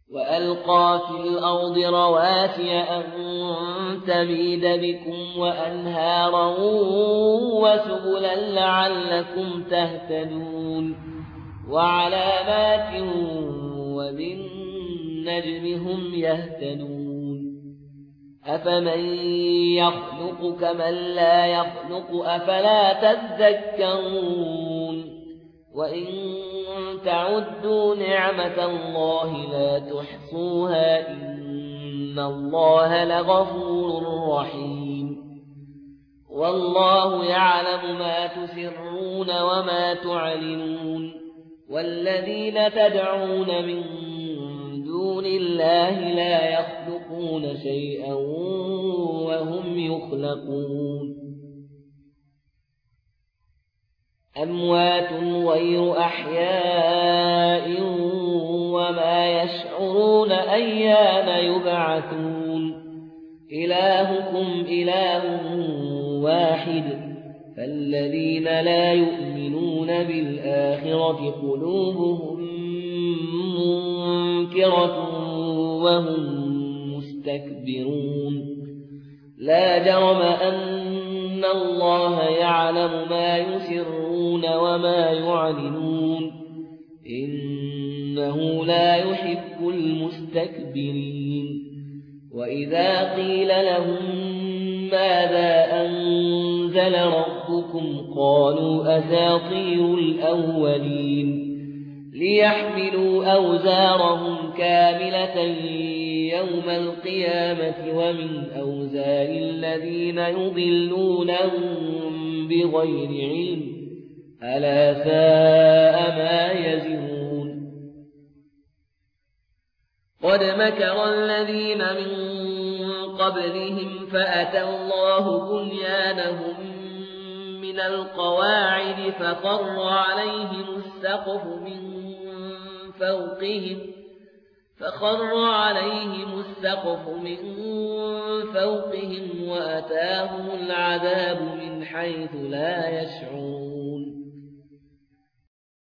وألقى في الأرض رواسي أن تميد بكم وأنهارا وسبلا لعلكم تهتدون وعلامات وبالنجم هم يهتدون أفمن يخلق كمن لا يخلق أفلا تذكرون وإن تعدوا نعمة الله لا تحصوها إن الله لغفور رحيم والله يعلم ما تسرون وما تعلنون والذين تدعون من دون الله لا يخلقون شيئا وهم يخلقون أموات غير أحياء وما يشعرون أيان يبعثون إلهكم إله واحد فالذين لا يؤمنون بالآخرة قلوبهم منكرة وهم مستكبرون لا جرم أن الله يعلم ما يسرون وما يعلنون إنه لا يحب المستكبرين وإذا قيل لهم ماذا أنزل ربكم قالوا أساطير الأولين ليحملوا أوزارهم كاملة يوم القيامة ومن أوزار الذين يضلونهم بغير علم ألا ساء ما يزرون قد مكر الذين من قبلهم فأتى الله بنيانهم من القواعد فخر عليهم السقف من فوقهم وأتاهم العذاب من حيث لا يشعرون